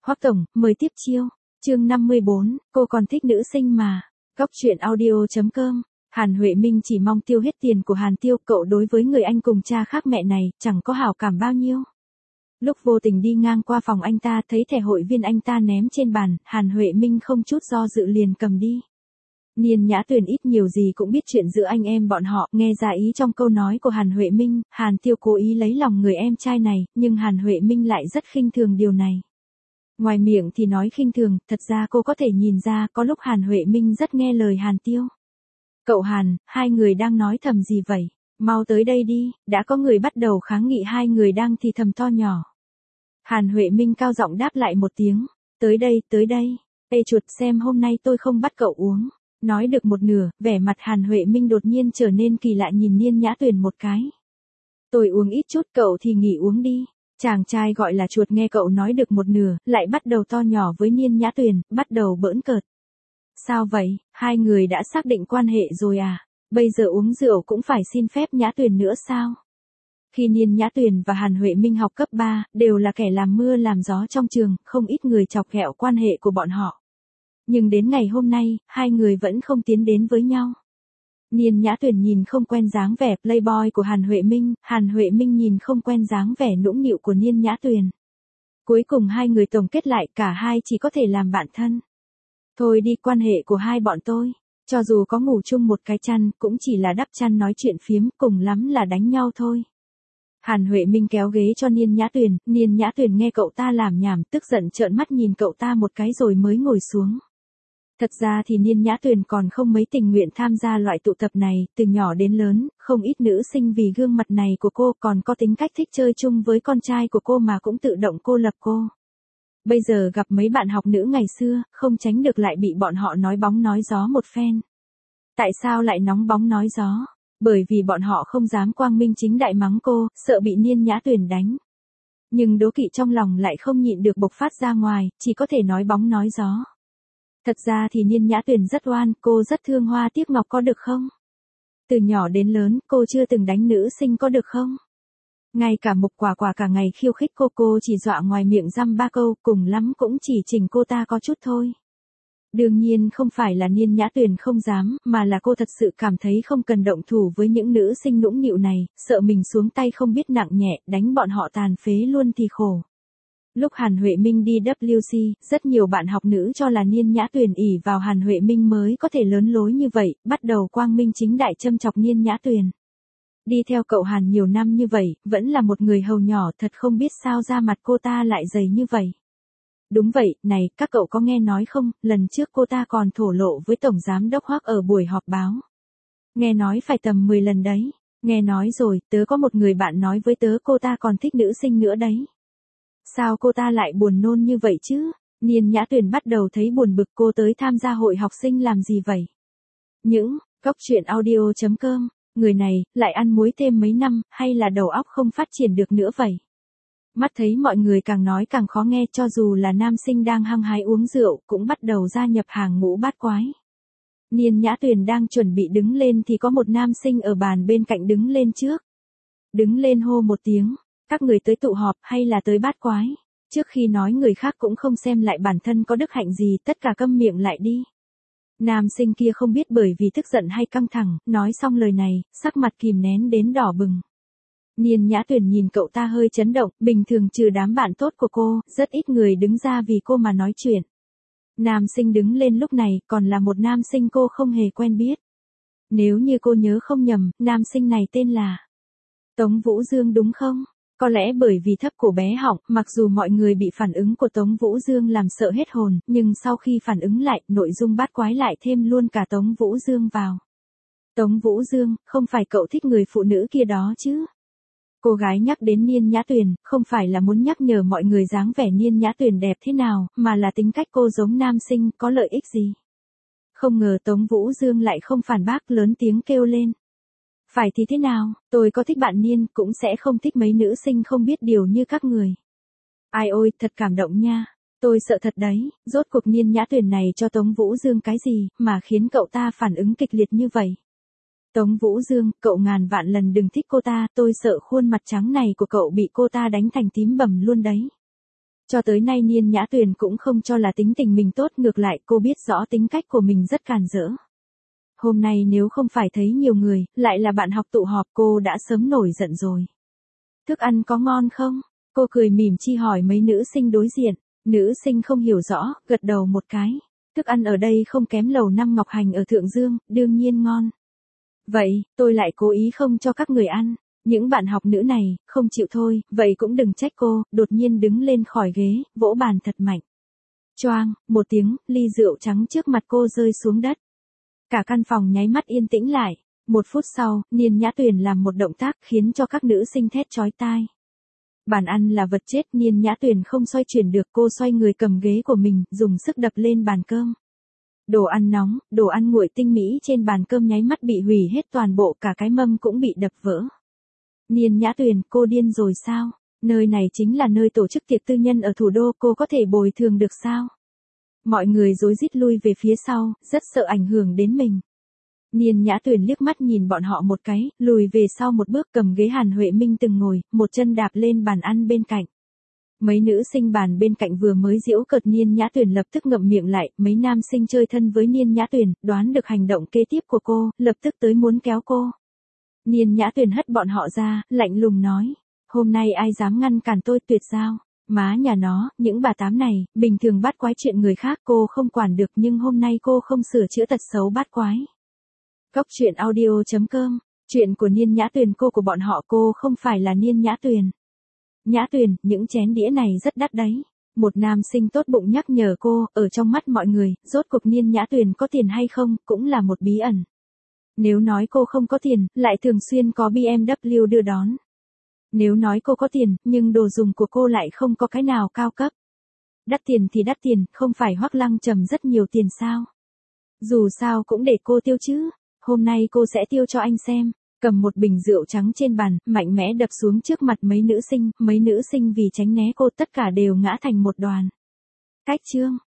Hoắc tổng, mời tiếp chiêu. Chương 54, cô còn thích nữ sinh mà. Góc truyện audio.com. Hàn Huệ Minh chỉ mong tiêu hết tiền của Hàn Tiêu, cậu đối với người anh cùng cha khác mẹ này chẳng có hảo cảm bao nhiêu. Lúc vô tình đi ngang qua phòng anh ta thấy thẻ hội viên anh ta ném trên bàn, Hàn Huệ Minh không chút do dự liền cầm đi. Niên Nhã Tuyền ít nhiều gì cũng biết chuyện giữa anh em bọn họ, nghe ra ý trong câu nói của Hàn Huệ Minh, Hàn Tiêu cố ý lấy lòng người em trai này, nhưng Hàn Huệ Minh lại rất khinh thường điều này. Ngoài miệng thì nói khinh thường, thật ra cô có thể nhìn ra có lúc Hàn Huệ Minh rất nghe lời Hàn Tiêu. Cậu Hàn, hai người đang nói thầm gì vậy? Mau tới đây đi, đã có người bắt đầu kháng nghị hai người đang thì thầm to nhỏ. Hàn Huệ Minh cao giọng đáp lại một tiếng, tới đây, tới đây. Ê chuột, xem hôm nay tôi không bắt cậu uống. Nói được một nửa, vẻ mặt Hàn Huệ Minh đột nhiên trở nên kỳ lạ nhìn Niên Nhã Tuyền một cái. Tôi uống ít chút, cậu thì nghỉ uống đi. Chàng trai gọi là chuột nghe cậu nói được một nửa, lại bắt đầu to nhỏ với Niên Nhã Tuyền, bắt đầu bỡn cợt. Sao vậy, hai người đã xác định quan hệ rồi à? Bây giờ uống rượu cũng phải xin phép Nhã Tuyền nữa sao? Khi Niên Nhã Tuyền và Hàn Huệ Minh học cấp 3, đều là kẻ làm mưa làm gió trong trường, không ít người chọc ghẹo quan hệ của bọn họ. Nhưng đến ngày hôm nay, hai người vẫn không tiến đến với nhau. Niên Nhã Tuyền nhìn không quen dáng vẻ playboy của Hàn Huệ Minh nhìn không quen dáng vẻ nũng nịu của Niên Nhã Tuyền. Cuối cùng hai người tổng kết lại, cả hai chỉ có thể làm bạn thân. Thôi đi, quan hệ của hai bọn tôi, cho dù có ngủ chung một cái chăn, cũng chỉ là đắp chăn nói chuyện phiếm, cùng lắm là đánh nhau thôi. Hàn Huệ Minh kéo ghế cho Niên Nhã Tuyền nghe cậu ta làm nhảm, tức giận trợn mắt nhìn cậu ta một cái rồi mới ngồi xuống. Thật ra thì Niên Nhã Tuyền còn không mấy tình nguyện tham gia loại tụ tập này, từ nhỏ đến lớn, không ít nữ sinh vì gương mặt này của cô còn có tính cách thích chơi chung với con trai của cô mà cũng tự động cô lập cô. Bây giờ gặp mấy bạn học nữ ngày xưa, không tránh được lại bị bọn họ nói bóng nói gió một phen. Tại sao lại nóng bóng nói gió? Bởi vì bọn họ không dám quang minh chính đại mắng cô, sợ bị Niên Nhã Tuyền đánh. Nhưng đố kỵ trong lòng lại không nhịn được bộc phát ra ngoài, chỉ có thể nói bóng nói gió. Thật ra thì Niên Nhã Tuyền rất oan, cô rất thương Hoa Tiếc Ngọc có được không? Từ nhỏ đến lớn, cô chưa từng đánh nữ sinh có được không? Ngay cả Mục Quả Quả cả ngày khiêu khích cô chỉ dọa ngoài miệng dăm ba câu, cùng lắm cũng chỉ chỉnh cô ta có chút thôi. Đương nhiên không phải là Niên Nhã Tuyền không dám, mà là cô thật sự cảm thấy không cần động thủ với những nữ sinh nũng nịu này, sợ mình xuống tay không biết nặng nhẹ, đánh bọn họ tàn phế luôn thì khổ. Lúc Hàn Huệ Minh đi WC, rất nhiều bạn học nữ cho là Niên Nhã Tuyền ỷ vào Hàn Huệ Minh mới có thể lớn lối như vậy, bắt đầu quang minh chính đại châm chọc Niên Nhã Tuyền. Đi theo cậu Hàn nhiều năm như vậy, vẫn là một người hầu nhỏ, thật không biết sao da mặt cô ta lại dày như vậy. Đúng vậy, này, các cậu có nghe nói không, lần trước cô ta còn thổ lộ với Tổng Giám Đốc Hoắc ở buổi họp báo. Nghe nói phải tầm 10 lần đấy. Nghe nói rồi, tớ có một người bạn nói với tớ cô ta còn thích nữ sinh nữa đấy. Sao cô ta lại buồn nôn như vậy chứ? Niên Nhã Tuyền bắt đầu thấy buồn bực, cô tới tham gia hội học sinh làm gì vậy? Góc truyện audio.com, người này, lại ăn muối thêm mấy năm, hay là đầu óc không phát triển được nữa vậy? Mắt thấy mọi người càng nói càng khó nghe, cho dù là nam sinh đang hăng hái uống rượu, cũng bắt đầu gia nhập hàng ngũ bát quái. Niên Nhã Tuyền đang chuẩn bị đứng lên thì có một nam sinh ở bàn bên cạnh đứng lên trước. Đứng lên hô một tiếng, các người tới tụ họp hay là tới bát quái? Trước khi nói người khác cũng không xem lại bản thân có đức hạnh gì, tất cả câm miệng lại đi. Nam sinh kia không biết bởi vì tức giận hay căng thẳng, nói xong lời này, sắc mặt kìm nén đến đỏ bừng. Niên Nhã Tuyền nhìn cậu ta hơi chấn động, bình thường trừ đám bạn tốt của cô, rất ít người đứng ra vì cô mà nói chuyện. Nam sinh đứng lên lúc này, còn là một nam sinh cô không hề quen biết. Nếu như cô nhớ không nhầm, nam sinh này tên là Tống Vũ Dương đúng không? Có lẽ bởi vì thấp cổ bé họng, mặc dù mọi người bị phản ứng của Tống Vũ Dương làm sợ hết hồn, nhưng sau khi phản ứng lại, nội dung bát quái lại thêm luôn cả Tống Vũ Dương vào. Tống Vũ Dương, không phải cậu thích người phụ nữ kia đó chứ? Cô gái nhắc đến Niên Nhã Tuyền, không phải là muốn nhắc nhở mọi người dáng vẻ Niên Nhã Tuyền đẹp thế nào, mà là tính cách cô giống nam sinh, có lợi ích gì. Không ngờ Tống Vũ Dương lại không phản bác, lớn tiếng kêu lên. Phải thì thế nào, tôi có thích bạn Niên, cũng sẽ không thích mấy nữ sinh không biết điều như các người. Ai ôi, thật cảm động nha. Tôi sợ thật đấy, rốt cuộc Niên Nhã Tuyền này cho Tống Vũ Dương cái gì, mà khiến cậu ta phản ứng kịch liệt như vậy. Tống Vũ Dương, cậu ngàn vạn lần đừng thích cô ta, tôi sợ khuôn mặt trắng này của cậu bị cô ta đánh thành tím bầm luôn đấy. Cho tới nay Niên Nhã Tuyền cũng không cho là tính tình mình tốt, ngược lại cô biết rõ tính cách của mình rất càn rỡ. Hôm nay nếu không phải thấy nhiều người, lại là bạn học tụ họp, cô đã sớm nổi giận rồi. Thức ăn có ngon không? Cô cười mỉm chi hỏi mấy nữ sinh đối diện. Nữ sinh không hiểu rõ, gật đầu một cái. Thức ăn ở đây không kém lầu 5 Ngọc Hành ở Thượng Dương, đương nhiên ngon. Vậy, tôi lại cố ý không cho các người ăn. Những bạn học nữ này, không chịu thôi, vậy cũng đừng trách cô, đột nhiên đứng lên khỏi ghế, vỗ bàn thật mạnh. Choang, một tiếng, ly rượu trắng trước mặt cô rơi xuống đất. Cả căn phòng nháy mắt yên tĩnh lại. 1 phút sau, Niên Nhã Tuyền làm một động tác khiến cho các nữ sinh thét chói tai. Bàn ăn là vật chết, Niên Nhã Tuyền không xoay chuyển được, cô xoay người cầm ghế của mình, dùng sức đập lên bàn cơm. Đồ ăn nóng, đồ ăn nguội tinh mỹ trên bàn cơm nháy mắt bị hủy hết toàn bộ, cả cái mâm cũng bị đập vỡ. Niên Nhã Tuyền, cô điên rồi sao? Nơi này chính là nơi tổ chức tiệc tư nhân ở thủ đô, cô có thể bồi thường được sao? Mọi người rối rít lui về phía sau, rất sợ ảnh hưởng đến mình. Niên Nhã Tuyền liếc mắt nhìn bọn họ một cái, lùi về sau một bước, cầm ghế Hàn Huệ Minh từng ngồi, một chân đạp lên bàn ăn bên cạnh. Mấy nữ sinh bàn bên cạnh vừa mới giễu cợt Niên Nhã Tuyền lập tức ngậm miệng lại, mấy nam sinh chơi thân với Niên Nhã Tuyền, đoán được hành động kế tiếp của cô, lập tức tới muốn kéo cô. Niên Nhã Tuyền hất bọn họ ra, lạnh lùng nói, hôm nay ai dám ngăn cản tôi, tuyệt giao. Má nhà nó, những bà tám này, bình thường bắt quái chuyện người khác cô không quản được, nhưng hôm nay cô không sửa chữa tật xấu bắt quái. Góc truyện audio.com, chuyện của Niên Nhã Tuyền, cô của bọn họ, cô không phải là Niên Nhã Tuyền. Nhã Tuyền, những chén đĩa này rất đắt đấy. Một nam sinh tốt bụng nhắc nhở cô, ở trong mắt mọi người, rốt cuộc Niên Nhã Tuyền có tiền hay không, cũng là một bí ẩn. Nếu nói cô không có tiền, lại thường xuyên có BMW đưa đón. Nếu nói cô có tiền, nhưng đồ dùng của cô lại không có cái nào cao cấp. Đắt tiền thì đắt tiền, không phải Hoắc Lăng Trầm rất nhiều tiền sao? Dù sao cũng để cô tiêu chứ. Hôm nay cô sẽ tiêu cho anh xem. Cầm một bình rượu trắng trên bàn, mạnh mẽ đập xuống trước mặt mấy nữ sinh vì tránh né cô tất cả đều ngã thành một đoàn. Cách chương